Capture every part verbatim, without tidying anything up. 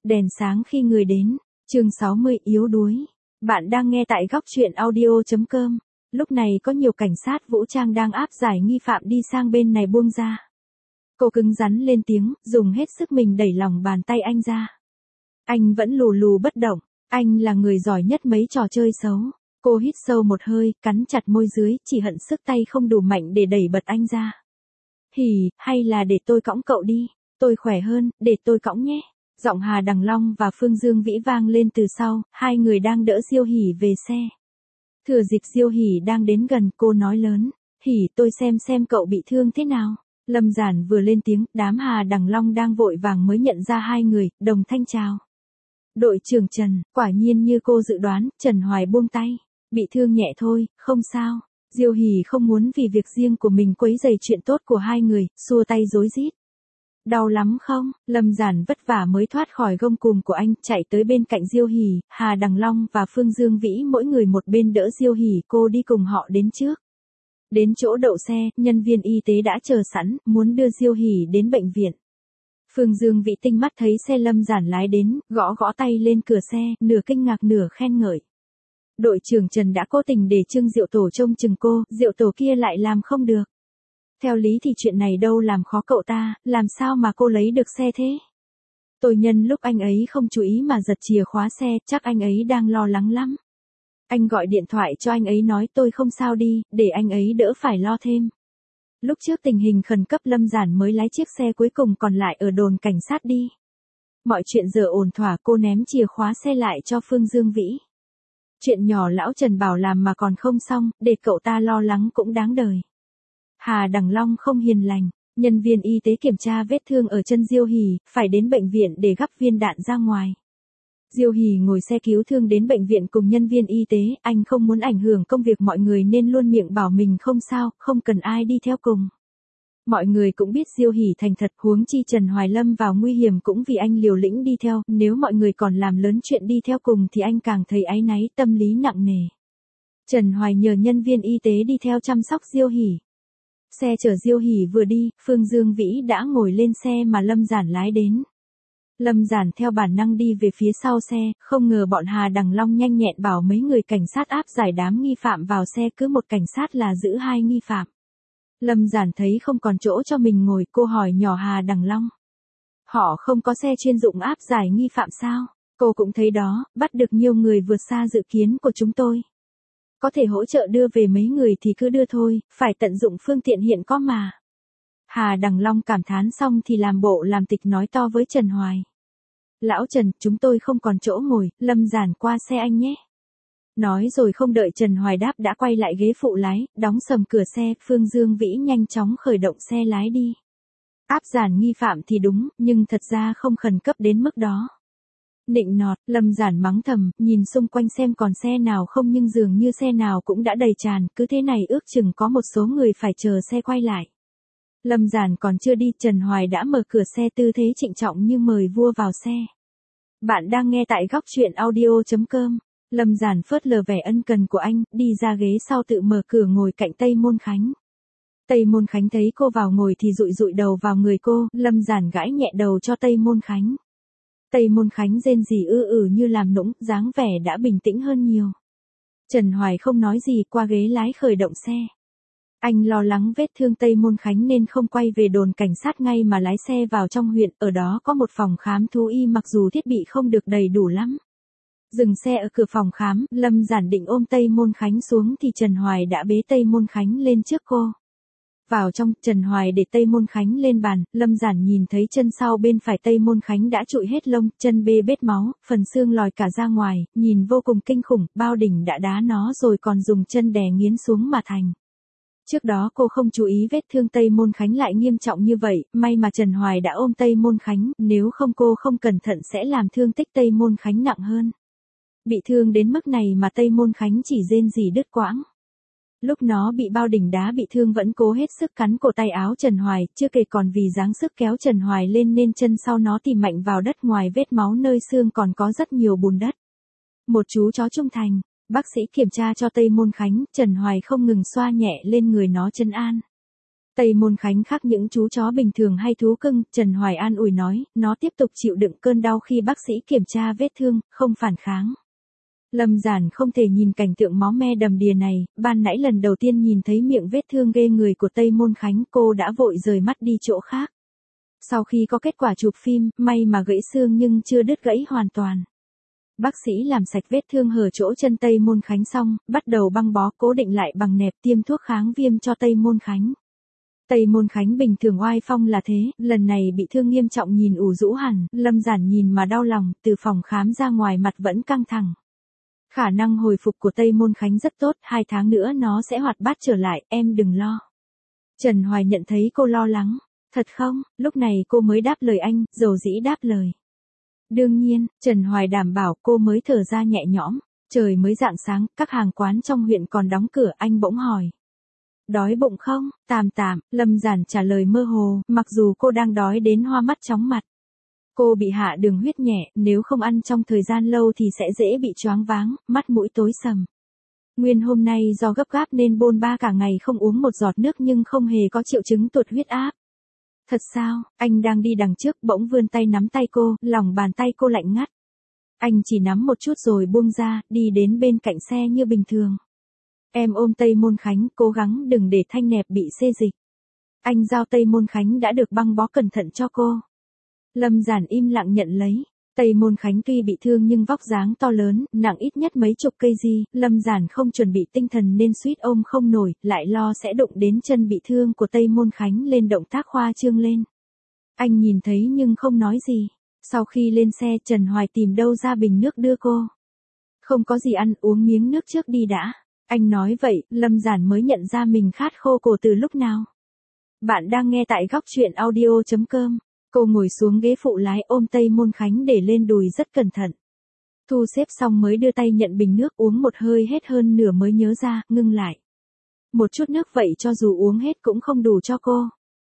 Đèn sáng khi người đến. Chương sáu mươi yếu đuối. Bạn đang nghe tại góc truyện audio chấm com. Lúc này có nhiều cảnh sát vũ trang đang áp giải nghi phạm đi sang bên này buông ra. Cô cứng rắn lên tiếng, dùng hết sức mình đẩy lòng bàn tay anh ra. Anh vẫn lù lù bất động, anh là người giỏi nhất mấy trò chơi xấu. Cô hít sâu một hơi, cắn chặt môi dưới, chỉ hận sức tay không đủ mạnh để đẩy bật anh ra. Hỉ, hay là để tôi cõng cậu đi, tôi khỏe hơn, để tôi cõng nhé. Giọng Hà Đằng Long và Phương Dương Vĩ vang lên từ sau, hai người đang đỡ Diêu Hỉ về xe. Thừa dịp Diêu Hỉ đang đến gần, cô nói lớn, Hỉ tôi xem xem cậu bị thương thế nào. Lâm Giản vừa lên tiếng, đám Hà Đằng Long đang vội vàng mới nhận ra hai người, đồng thanh chào. Đội trưởng Trần, quả nhiên như cô dự đoán, Trần Hoài buông tay, bị thương nhẹ thôi, không sao. Diêu Hỉ không muốn vì việc riêng của mình quấy rầy chuyện tốt của hai người, xua tay rối rít. Đau lắm không? Lâm Giản vất vả mới thoát khỏi gông cùm của anh, chạy tới bên cạnh Diêu Hỉ, Hà Đằng Long và Phương Dương Vĩ mỗi người một bên đỡ Diêu Hỉ, cô đi cùng họ đến trước. Đến chỗ đậu xe, nhân viên y tế đã chờ sẵn, muốn đưa Diêu Hỉ đến bệnh viện. Phương Dương Vĩ tinh mắt thấy xe Lâm Giản lái đến, gõ gõ tay lên cửa xe, nửa kinh ngạc nửa khen ngợi. Đội trưởng Trần đã cố tình để Trương Diệu Tổ trông chừng cô, Diệu Tổ kia lại làm không được. Theo lý thì chuyện này đâu làm khó cậu ta, làm sao mà cô lấy được xe thế? Tôi nhân lúc anh ấy không chú ý mà giật chìa khóa xe, chắc anh ấy đang lo lắng lắm. Anh gọi điện thoại cho anh ấy nói tôi không sao đi, để anh ấy đỡ phải lo thêm. Lúc trước tình hình khẩn cấp Lâm Giản mới lái chiếc xe cuối cùng còn lại ở đồn cảnh sát đi. Mọi chuyện giờ ổn thỏa, cô ném chìa khóa xe lại cho Phương Dương Vĩ. Chuyện nhỏ lão Trần bảo làm mà còn không xong, để cậu ta lo lắng cũng đáng đời. Hà Đằng Long không hiền lành, nhân viên y tế kiểm tra vết thương ở chân Diêu Hỉ, phải đến bệnh viện để gắp viên đạn ra ngoài. Diêu Hỉ ngồi xe cứu thương đến bệnh viện cùng nhân viên y tế, anh không muốn ảnh hưởng công việc mọi người nên luôn miệng bảo mình không sao, không cần ai đi theo cùng. Mọi người cũng biết Diêu Hỉ thành thật, huống chi Trần Hoài lâm vào nguy hiểm cũng vì anh liều lĩnh đi theo, nếu mọi người còn làm lớn chuyện đi theo cùng thì anh càng thấy áy náy, tâm lý nặng nề. Trần Hoài nhờ nhân viên y tế đi theo chăm sóc Diêu Hỉ. Xe chở Diêu Hỉ vừa đi, Phương Dương Vĩ đã ngồi lên xe mà Lâm Giản lái đến. Lâm Giản theo bản năng đi về phía sau xe, không ngờ bọn Hà Đằng Long nhanh nhẹn bảo mấy người cảnh sát áp giải đám nghi phạm vào xe, cứ một cảnh sát là giữ hai nghi phạm. Lâm Giản thấy không còn chỗ cho mình ngồi, cô hỏi nhỏ Hà Đằng Long. Họ không có xe chuyên dụng áp giải nghi phạm sao? Cô cũng thấy đó, bắt được nhiều người vượt xa dự kiến của chúng tôi. Có thể hỗ trợ đưa về mấy người thì cứ đưa thôi, phải tận dụng phương tiện hiện có mà. Hà Đằng Long cảm thán xong thì làm bộ làm tịch nói to với Trần Hoài. Lão Trần, chúng tôi không còn chỗ ngồi, Lâm Giản qua xe anh nhé. Nói rồi không đợi Trần Hoài đáp đã quay lại ghế phụ lái, đóng sầm cửa xe, Phương Dương Vĩ nhanh chóng khởi động xe lái đi. Áp giải nghi phạm thì đúng, nhưng thật ra không khẩn cấp đến mức đó. Nịnh nọt, Lâm Giản mắng thầm, nhìn xung quanh xem còn xe nào không nhưng dường như xe nào cũng đã đầy tràn, cứ thế này ước chừng có một số người phải chờ xe quay lại. Lâm Giản còn chưa đi, Trần Hoài đã mở cửa xe tư thế trịnh trọng như mời vua vào xe. Bạn đang nghe tại góc truyện audio chấm com. Lâm Giản phớt lờ vẻ ân cần của anh, đi ra ghế sau tự mở cửa ngồi cạnh Tây Môn Khánh. Tây Môn Khánh thấy cô vào ngồi thì dụi dụi đầu vào người cô, Lâm Giản gãi nhẹ đầu cho Tây Môn Khánh. Tây Môn Khánh rên rỉ ư ử như làm nũng, dáng vẻ đã bình tĩnh hơn nhiều. Trần Hoài không nói gì, qua ghế lái khởi động xe. Anh lo lắng vết thương Tây Môn Khánh nên không quay về đồn cảnh sát ngay mà lái xe vào trong huyện, ở đó có một phòng khám thú y mặc dù thiết bị không được đầy đủ lắm. Dừng xe ở cửa phòng khám, Lâm Giản định ôm Tây Môn Khánh xuống thì Trần Hoài đã bế Tây Môn Khánh lên trước cô. Vào trong, Trần Hoài để Tây Môn Khánh lên bàn, Lâm Giản nhìn thấy chân sau bên phải Tây Môn Khánh đã trụi hết lông, chân bê bết máu, phần xương lòi cả ra ngoài, nhìn vô cùng kinh khủng, bao đỉnh đã đá nó rồi còn dùng chân đè nghiến xuống mà thành. Trước đó cô không chú ý vết thương Tây Môn Khánh lại nghiêm trọng như vậy, may mà Trần Hoài đã ôm Tây Môn Khánh, nếu không cô không cẩn thận sẽ làm thương tích Tây Môn Khánh nặng hơn. Bị thương đến mức này mà Tây Môn Khánh chỉ rên rỉ đứt quãng. Lúc nó bị bao đỉnh đá bị thương vẫn cố hết sức cắn cổ tay áo Trần Hoài, chưa kể còn vì dáng sức kéo Trần Hoài lên nên chân sau nó tìm mạnh vào đất, ngoài vết máu nơi xương còn có rất nhiều bùn đất. Một chú chó trung thành, bác sĩ kiểm tra cho Tây Môn Khánh, Trần Hoài không ngừng xoa nhẹ lên người nó trấn an. Tây Môn Khánh khác những chú chó bình thường hay thú cưng, Trần Hoài an ủi nói, nó tiếp tục chịu đựng cơn đau khi bác sĩ kiểm tra vết thương, không phản kháng. Lâm Giản không thể nhìn cảnh tượng máu me đầm đìa này, ban nãy lần đầu tiên nhìn thấy miệng vết thương ghê người của Tây Môn Khánh, cô đã vội rời mắt đi chỗ khác. Sau khi có kết quả chụp phim, may mà gãy xương nhưng chưa đứt gãy hoàn toàn. Bác sĩ làm sạch vết thương hở chỗ chân Tây Môn Khánh xong, bắt đầu băng bó cố định lại bằng nẹp, tiêm thuốc kháng viêm cho Tây Môn Khánh. Tây Môn Khánh bình thường oai phong là thế, lần này bị thương nghiêm trọng nhìn ủ rũ hẳn, Lâm Giản nhìn mà đau lòng, từ phòng khám ra ngoài mặt vẫn căng thẳng. Khả năng hồi phục của Tây Môn Khánh rất tốt, hai tháng nữa nó sẽ hoạt bát trở lại, em đừng lo. Trần Hoài nhận thấy cô lo lắng. Thật không? Lúc này cô mới đáp lời anh, dầu dĩ đáp lời. Đương nhiên, Trần Hoài đảm bảo, cô mới thở ra nhẹ nhõm. Trời mới rạng sáng, các hàng quán trong huyện còn đóng cửa, anh bỗng hỏi. Đói bụng không? Tạm tạm, Lâm Giản trả lời mơ hồ, mặc dù cô đang đói đến hoa mắt chóng mặt. Cô bị hạ đường huyết nhẹ, nếu không ăn trong thời gian lâu thì sẽ dễ bị choáng váng, mắt mũi tối sầm. Nguyên hôm nay do gấp gáp nên bôn ba cả ngày không uống một giọt nước nhưng không hề có triệu chứng tụt huyết áp. Thật sao? Anh đang đi đằng trước bỗng vươn tay nắm tay cô, lòng bàn tay cô lạnh ngắt. Anh chỉ nắm một chút rồi buông ra, đi đến bên cạnh xe như bình thường. Em ôm Tây Môn Khánh, cố gắng đừng để thanh nẹp bị xê dịch. Anh giao Tây Môn Khánh đã được băng bó cẩn thận cho cô. Lâm Giản im lặng nhận lấy. Tây Môn Khánh tuy bị thương nhưng vóc dáng to lớn, nặng ít nhất mấy chục cây gì, Lâm Giản không chuẩn bị tinh thần nên suýt ôm không nổi, lại lo sẽ đụng đến chân bị thương của Tây Môn Khánh lên động tác khoa trương lên. Anh nhìn thấy nhưng không nói gì. Sau khi lên xe Trần Hoài tìm đâu ra bình nước đưa cô. Không có gì ăn, uống miếng nước trước đi đã. Anh nói vậy, Lâm Giản mới nhận ra mình khát khô cổ từ lúc nào. Bạn đang nghe tại góc truyện audio chấm com. Cô ngồi xuống ghế phụ lái ôm Tây Môn Khánh để lên đùi rất cẩn thận. Thu xếp xong mới đưa tay nhận bình nước uống một hơi hết hơn nửa mới nhớ ra, ngưng lại. Một chút nước vậy cho dù uống hết cũng không đủ cho cô.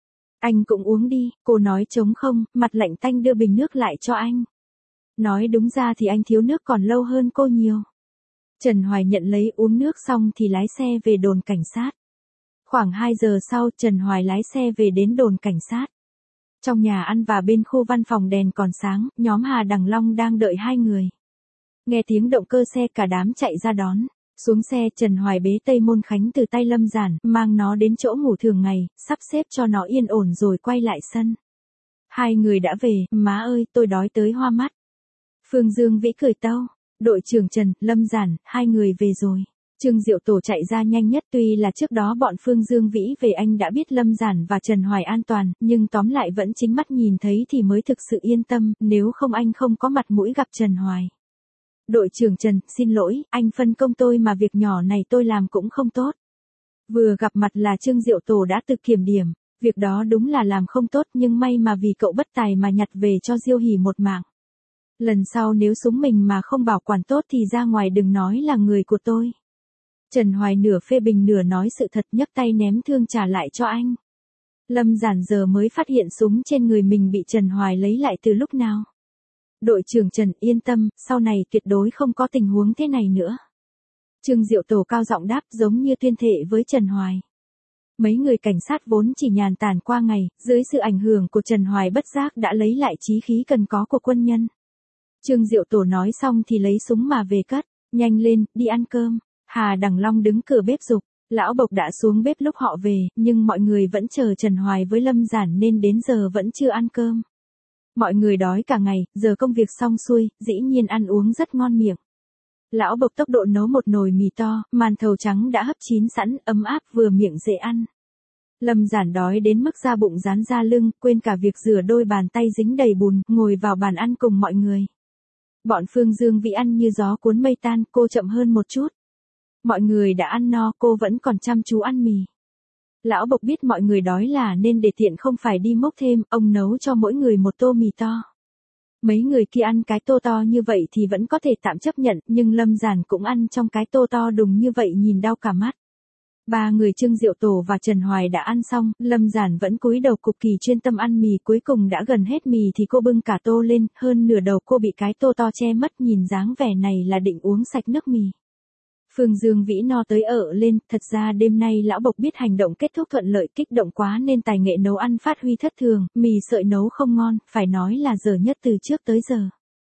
Anh cũng uống đi, cô nói trống không, mặt lạnh tanh đưa bình nước lại cho anh. Nói đúng ra thì anh thiếu nước còn lâu hơn cô nhiều. Trần Hoài nhận lấy uống nước xong thì lái xe về đồn cảnh sát. Khoảng hai giờ sau Trần Hoài lái xe về đến đồn cảnh sát. Trong nhà ăn và bên khu văn phòng đèn còn sáng, nhóm Hà Đằng Long đang đợi hai người. Nghe tiếng động cơ xe cả đám chạy ra đón. Xuống xe Trần Hoài bế Tây Môn Khánh từ tay Lâm Giản, mang nó đến chỗ ngủ thường ngày, sắp xếp cho nó yên ổn rồi quay lại sân. Hai người đã về, má ơi tôi đói tới hoa mắt. Phương Dương Vĩ cười tâu. Đội trưởng Trần, Lâm Giản, hai người về rồi. Trương Diệu Tổ chạy ra nhanh nhất tuy là trước đó bọn Phương Dương Vĩ về anh đã biết Lâm Giản và Trần Hoài an toàn, nhưng tóm lại vẫn chính mắt nhìn thấy thì mới thực sự yên tâm, nếu không anh không có mặt mũi gặp Trần Hoài. Đội trưởng Trần, xin lỗi, anh phân công tôi mà việc nhỏ này tôi làm cũng không tốt. Vừa gặp mặt là Trương Diệu Tổ đã tự kiểm điểm, việc đó đúng là làm không tốt nhưng may mà vì cậu bất tài mà nhặt về cho Diêu Hỉ một mạng. Lần sau nếu súng mình mà không bảo quản tốt thì ra ngoài đừng nói là người của tôi. Trần Hoài nửa phê bình nửa nói sự thật nhấc tay ném thương trả lại cho anh. Lâm Giản giờ mới phát hiện súng trên người mình bị Trần Hoài lấy lại từ lúc nào. Đội trưởng Trần yên tâm, sau này tuyệt đối không có tình huống thế này nữa. Trương Diệu Tổ cao giọng đáp giống như tuyên thệ với Trần Hoài. Mấy người cảnh sát vốn chỉ nhàn tản qua ngày, dưới sự ảnh hưởng của Trần Hoài bất giác đã lấy lại chí khí cần có của quân nhân. Trương Diệu Tổ nói xong thì lấy súng mà về cất, nhanh lên, đi ăn cơm. Hà Đằng Long đứng cửa bếp giục, lão Bộc đã xuống bếp lúc họ về, nhưng mọi người vẫn chờ Trần Hoài với Lâm Giản nên đến giờ vẫn chưa ăn cơm. Mọi người đói cả ngày, giờ công việc xong xuôi, dĩ nhiên ăn uống rất ngon miệng. Lão Bộc tốc độ nấu một nồi mì to, màn thầu trắng đã hấp chín sẵn, ấm áp vừa miệng dễ ăn. Lâm Giản đói đến mức da bụng dán ra lưng, quên cả việc rửa đôi bàn tay dính đầy bùn, ngồi vào bàn ăn cùng mọi người. Bọn Phương Dương Vĩ ăn như gió cuốn mây tan, cô chậm hơn một chút. Mọi người đã ăn no, cô vẫn còn chăm chú ăn mì. Lão Bộc biết mọi người đói là nên để tiện không phải đi mốc thêm, ông nấu cho mỗi người một tô mì to. Mấy người kia ăn cái tô to như vậy thì vẫn có thể tạm chấp nhận, nhưng Lâm Giản cũng ăn trong cái tô to đùng như vậy nhìn đau cả mắt. Ba người Trương Diệu Tổ và Trần Hoài đã ăn xong, Lâm Giản vẫn cúi đầu cực kỳ chuyên tâm ăn mì, cuối cùng đã gần hết mì thì cô bưng cả tô lên, hơn nửa đầu cô bị cái tô to che mất, nhìn dáng vẻ này là định uống sạch nước mì. Phương Dương Vĩ no tới ợ lên, thật ra đêm nay lão bộc biết hành động kết thúc thuận lợi, kích động quá nên tài nghệ nấu ăn phát huy thất thường, mì sợi nấu không ngon, phải nói là dở nhất từ trước tới giờ.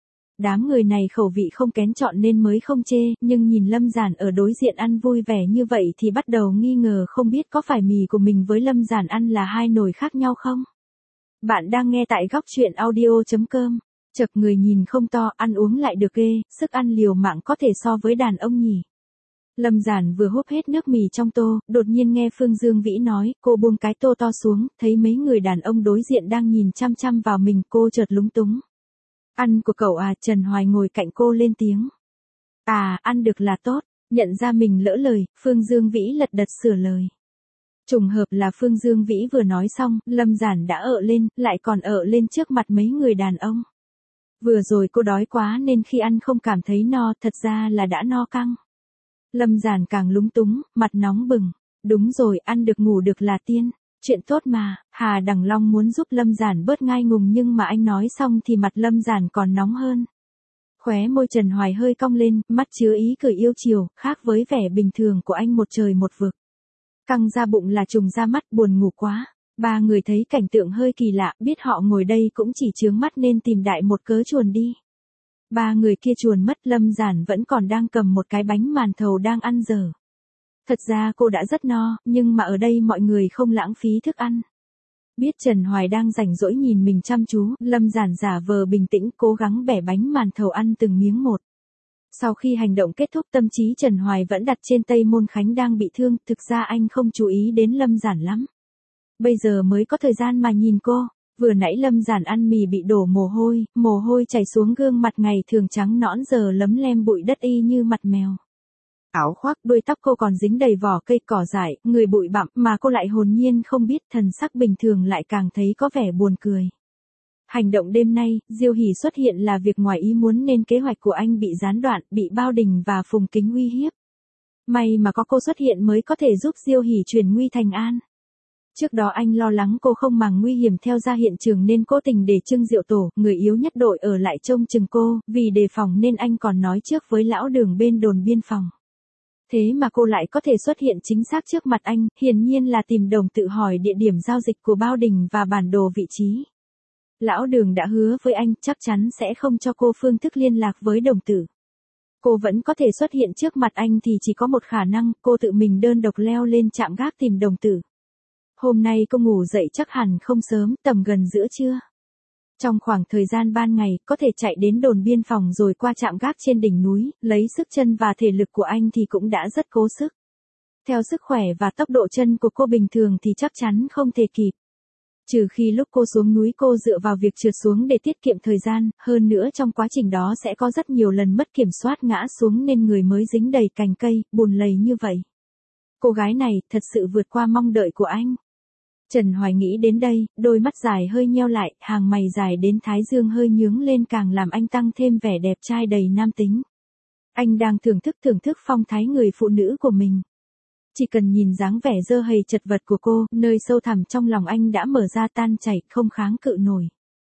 Đám người này khẩu vị không kén chọn nên mới không chê, nhưng nhìn Lâm Giản ở đối diện ăn vui vẻ như vậy thì bắt đầu nghi ngờ không biết có phải mì của mình với Lâm Giản ăn là hai nồi khác nhau không? Bạn đang nghe tại góc truyện audio chấm com. Chật, người nhìn không to, ăn uống lại được ghê, sức ăn liều mạng có thể so với đàn ông nhỉ. Lâm Giản vừa húp hết nước mì trong tô, đột nhiên nghe Phương Dương Vĩ nói, cô buông cái tô to xuống, thấy mấy người đàn ông đối diện đang nhìn chăm chăm vào mình, cô chợt lúng túng. Ăn của cậu à? Trần Hoài ngồi cạnh cô lên tiếng. À, ăn được là tốt. Nhận ra mình lỡ lời, Phương Dương Vĩ lật đật sửa lời. Trùng hợp là Phương Dương Vĩ vừa nói xong, Lâm Giản đã ợ lên, lại còn ợ lên trước mặt mấy người đàn ông. Vừa rồi cô đói quá nên khi ăn không cảm thấy no, thật ra là đã no căng. Lâm Giản càng lúng túng, mặt nóng bừng. Đúng rồi, ăn được ngủ được là tiên. Chuyện tốt mà. Hà Đằng Long muốn giúp Lâm Giản bớt ngai ngùng nhưng mà anh nói xong thì mặt Lâm Giản còn nóng hơn. Khóe môi Trần Hoài hơi cong lên, mắt chứa ý cười yêu chiều, khác với vẻ bình thường của anh một trời một vực. Căng ra bụng là trùng ra mắt, buồn ngủ quá. Ba người thấy cảnh tượng hơi kỳ lạ, biết họ ngồi đây cũng chỉ chướng mắt nên tìm đại một cớ chuồn đi. Ba người kia chuồn mất, Lâm Giản vẫn còn đang cầm một cái bánh màn thầu đang ăn dở. Thật ra cô đã rất no, nhưng mà ở đây mọi người không lãng phí thức ăn. Biết Trần Hoài đang rảnh rỗi nhìn mình chăm chú, Lâm Giản giả vờ bình tĩnh cố gắng bẻ bánh màn thầu ăn từng miếng một. Sau khi hành động kết thúc tâm trí Trần Hoài vẫn đặt trên Tây Môn Khánh đang bị thương, thực ra anh không chú ý đến Lâm Giản lắm. Bây giờ mới có thời gian mà nhìn cô, vừa nãy Lâm Giản ăn mì bị đổ mồ hôi, mồ hôi chảy xuống gương mặt ngày thường trắng nõn giờ lấm lem bụi đất y như mặt mèo. Áo khoác, đuôi tóc cô còn dính đầy vỏ cây cỏ dại, người bụi bặm mà cô lại hồn nhiên không biết, thần sắc bình thường lại càng thấy có vẻ buồn cười. Hành động đêm nay, Diêu Hỷ xuất hiện là việc ngoài ý muốn nên kế hoạch của anh bị gián đoạn, bị Bao Đình và Phùng Kính uy hiếp. May mà có cô xuất hiện mới có thể giúp Diêu Hỷ chuyển nguy thành an. Trước đó anh lo lắng cô không màng nguy hiểm theo ra hiện trường nên cố tình để Trương Diệu Tổ, người yếu nhất đội ở lại trông chừng cô, vì đề phòng nên anh còn nói trước với lão Đường bên đồn biên phòng. Thế mà cô lại có thể xuất hiện chính xác trước mặt anh, hiển nhiên là tìm Đồng tự hỏi địa điểm giao dịch của Bao Đình và bản đồ vị trí. Lão Đường đã hứa với anh chắc chắn sẽ không cho cô phương thức liên lạc với Đồng tử. Cô vẫn có thể xuất hiện trước mặt anh thì chỉ có một khả năng, cô tự mình đơn độc leo lên trạm gác tìm Đồng tử. Hôm nay cô ngủ dậy chắc hẳn không sớm, tầm gần giữa trưa. Trong khoảng thời gian ban ngày, có thể chạy đến đồn biên phòng rồi qua trạm gác trên đỉnh núi, lấy sức chân và thể lực của anh thì cũng đã rất cố sức. Theo sức khỏe và tốc độ chân của cô bình thường thì chắc chắn không thể kịp. Trừ khi lúc cô xuống núi cô dựa vào việc trượt xuống để tiết kiệm thời gian, hơn nữa trong quá trình đó sẽ có rất nhiều lần mất kiểm soát ngã xuống nên người mới dính đầy cành cây, bùn lầy như vậy. Cô gái này thật sự vượt qua mong đợi của anh. Trần Hoài nghĩ đến đây, đôi mắt dài hơi nheo lại, hàng mày dài đến thái dương hơi nhướng lên càng làm anh tăng thêm vẻ đẹp trai đầy nam tính. Anh đang thưởng thức thưởng thức phong thái người phụ nữ của mình. Chỉ cần nhìn dáng vẻ dơ hầy chật vật của cô, nơi sâu thẳm trong lòng anh đã mở ra tan chảy, không kháng cự nổi.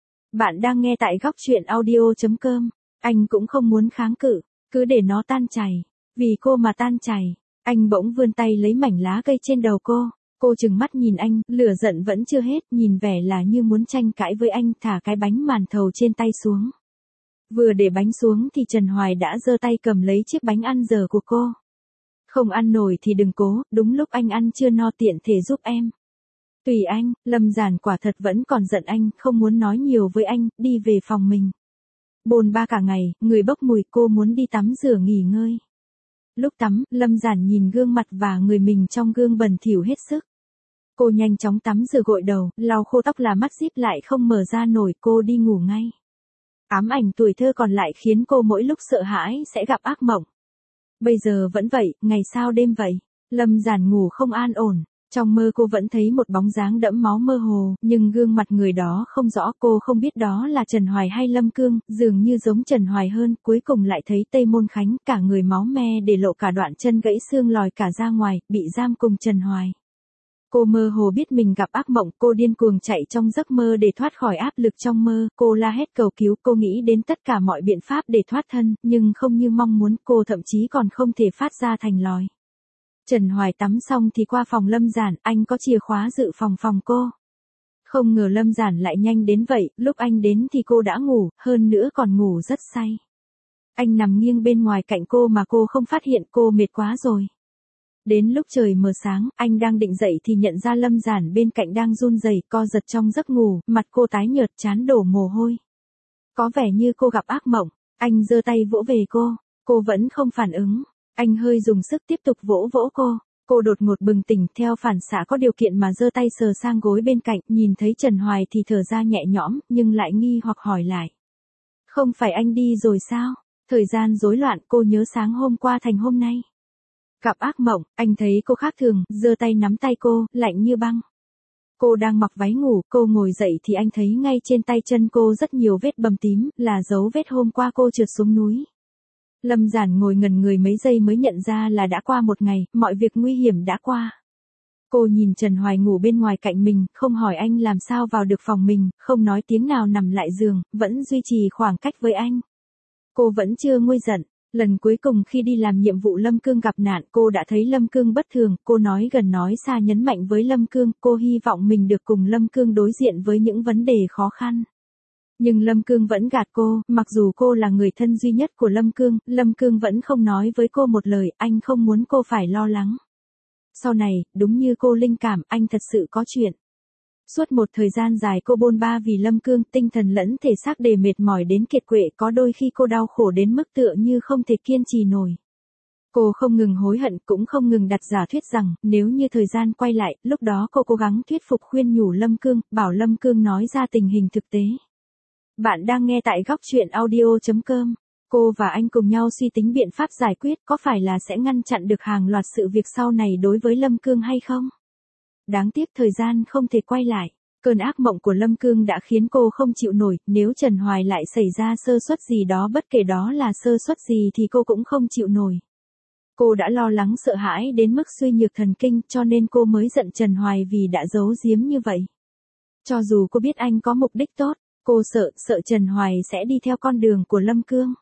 Bạn đang nghe tại góc truyện audio chấm com. Anh cũng không muốn kháng cự, cứ để nó tan chảy. Vì cô mà tan chảy. Anh bỗng vươn tay lấy mảnh lá cây trên đầu cô. Cô trừng mắt nhìn anh, lửa giận vẫn chưa hết, nhìn vẻ là như muốn tranh cãi với anh, thả cái bánh màn thầu trên tay xuống. Vừa để bánh xuống thì Trần Hoài đã giơ tay cầm lấy chiếc bánh ăn dở của cô. Không ăn nổi thì đừng cố, đúng lúc anh ăn chưa no tiện thể giúp em. Tùy anh, Lâm Giản quả thật vẫn còn giận anh, không muốn nói nhiều với anh, đi về phòng mình. Bồn ba cả ngày, người bốc mùi, cô muốn đi tắm rửa nghỉ ngơi. Lúc tắm, Lâm Giản nhìn gương mặt và người mình trong gương bẩn thỉu hết sức. Cô nhanh chóng tắm rửa gội đầu, lau khô tóc là mắt díp lại không mở ra nổi, cô đi ngủ ngay. Ám ảnh tuổi thơ còn lại khiến cô mỗi lúc sợ hãi sẽ gặp ác mộng. Bây giờ vẫn vậy, ngày sao đêm vậy. Lâm Giản ngủ không an ổn. Trong mơ cô vẫn thấy một bóng dáng đẫm máu mơ hồ, nhưng gương mặt người đó không rõ, cô không biết đó là Trần Hoài hay Lâm Cương, dường như giống Trần Hoài hơn, cuối cùng lại thấy Tây Môn Khánh, cả người máu me để lộ cả đoạn chân gãy xương lòi cả ra ngoài, bị giam cùng Trần Hoài. Cô mơ hồ biết mình gặp ác mộng, cô điên cuồng chạy trong giấc mơ để thoát khỏi áp lực trong mơ, cô la hét cầu cứu, cô nghĩ đến tất cả mọi biện pháp để thoát thân, nhưng không như mong muốn, cô thậm chí còn không thể phát ra thành lòi. Trần Hoài tắm xong thì qua phòng Lâm Giản, anh có chìa khóa dự phòng phòng cô. Không ngờ Lâm Giản lại nhanh đến vậy, lúc anh đến thì cô đã ngủ, hơn nữa còn ngủ rất say. Anh nằm nghiêng bên ngoài cạnh cô mà cô không phát hiện, cô mệt quá rồi. Đến lúc trời mờ sáng, anh đang định dậy thì nhận ra Lâm Giản bên cạnh đang run rẩy, co giật trong giấc ngủ, mặt cô tái nhợt, trán đổ mồ hôi. Có vẻ như cô gặp ác mộng, anh giơ tay vỗ về cô, cô vẫn không phản ứng, anh hơi dùng sức tiếp tục vỗ vỗ cô. Cô đột ngột bừng tỉnh, theo phản xạ có điều kiện mà giơ tay sờ sang gối bên cạnh, nhìn thấy Trần Hoài thì thở ra nhẹ nhõm, nhưng lại nghi hoặc hỏi lại. Không phải anh đi rồi sao? Thời gian rối loạn, cô nhớ sáng hôm qua thành hôm nay. Gặp ác mộng, anh thấy cô khác thường, giơ tay nắm tay cô, lạnh như băng. Cô đang mặc váy ngủ, cô ngồi dậy thì anh thấy ngay trên tay chân cô rất nhiều vết bầm tím, là dấu vết hôm qua cô trượt xuống núi. Lâm Giản ngồi ngẩn người mấy giây mới nhận ra là đã qua một ngày, mọi việc nguy hiểm đã qua. Cô nhìn Trần Hoài ngủ bên ngoài cạnh mình, không hỏi anh làm sao vào được phòng mình, không nói tiếng nào nằm lại giường, vẫn duy trì khoảng cách với anh. Cô vẫn chưa nguôi giận. Lần cuối cùng khi đi làm nhiệm vụ Lâm Cương gặp nạn, cô đã thấy Lâm Cương bất thường, cô nói gần nói xa nhấn mạnh với Lâm Cương, cô hy vọng mình được cùng Lâm Cương đối diện với những vấn đề khó khăn. Nhưng Lâm Cương vẫn gạt cô, mặc dù cô là người thân duy nhất của Lâm Cương, Lâm Cương vẫn không nói với cô một lời, anh không muốn cô phải lo lắng. Sau này, đúng như cô linh cảm, anh thật sự có chuyện. Suốt một thời gian dài cô bôn ba vì Lâm Cương, tinh thần lẫn thể xác đều mệt mỏi đến kiệt quệ, có đôi khi cô đau khổ đến mức tựa như không thể kiên trì nổi. Cô không ngừng hối hận, cũng không ngừng đặt giả thuyết rằng, nếu như thời gian quay lại, lúc đó cô cố gắng thuyết phục khuyên nhủ Lâm Cương, bảo Lâm Cương nói ra tình hình thực tế. Bạn đang nghe tại góc truyện audio chấm com. Cô và anh cùng nhau suy tính biện pháp giải quyết, có phải là sẽ ngăn chặn được hàng loạt sự việc sau này đối với Lâm Cương hay không? Đáng tiếc thời gian không thể quay lại. Cơn ác mộng của Lâm Cương đã khiến cô không chịu nổi, nếu Trần Hoài lại xảy ra sơ suất gì đó, bất kể đó là sơ suất gì thì cô cũng không chịu nổi. Cô đã lo lắng sợ hãi đến mức suy nhược thần kinh, cho nên cô mới giận Trần Hoài vì đã giấu giếm như vậy. Cho dù cô biết anh có mục đích tốt, cô sợ, sợ Trần Hoài sẽ đi theo con đường của Lâm Cương.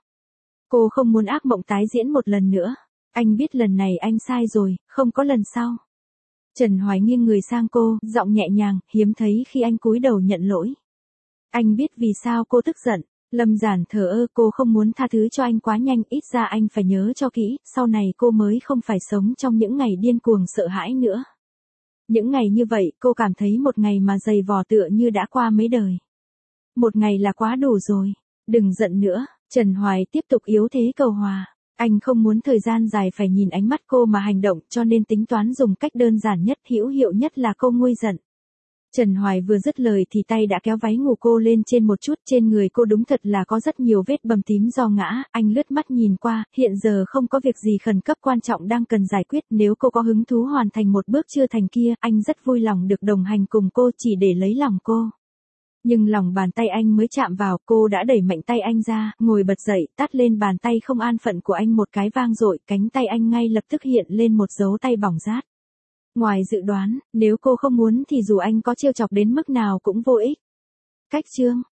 Cô không muốn ác mộng tái diễn một lần nữa. Anh biết lần này anh sai rồi, không có lần sau. Trần Hoài nghiêng người sang cô, giọng nhẹ nhàng, hiếm thấy khi anh cúi đầu nhận lỗi. Anh biết vì sao cô tức giận. Lâm Giản thờ ơ, cô không muốn tha thứ cho anh quá nhanh, ít ra anh phải nhớ cho kỹ, sau này cô mới không phải sống trong những ngày điên cuồng sợ hãi nữa. Những ngày như vậy, cô cảm thấy một ngày mà dày vò tựa như đã qua mấy đời. Một ngày là quá đủ rồi. Đừng giận nữa. Trần Hoài tiếp tục yếu thế cầu hòa. Anh không muốn thời gian dài phải nhìn ánh mắt cô mà hành động, cho nên tính toán dùng cách đơn giản nhất, hữu hiệu nhất là cô nguôi giận. Trần Hoài vừa dứt lời thì tay đã kéo váy ngủ cô lên trên một chút, trên người cô đúng thật là có rất nhiều vết bầm tím do ngã, anh lướt mắt nhìn qua, hiện giờ không có việc gì khẩn cấp quan trọng đang cần giải quyết, nếu cô có hứng thú hoàn thành một bước chưa thành kia, anh rất vui lòng được đồng hành cùng cô chỉ để lấy lòng cô. Nhưng lòng bàn tay anh mới chạm vào, cô đã đẩy mạnh tay anh ra, ngồi bật dậy, tát lên bàn tay không an phận của anh một cái vang dội, cánh tay anh ngay lập tức hiện lên một dấu tay bỏng rát. Ngoài dự đoán, nếu cô không muốn thì dù anh có trêu chọc đến mức nào cũng vô ích. Cách chương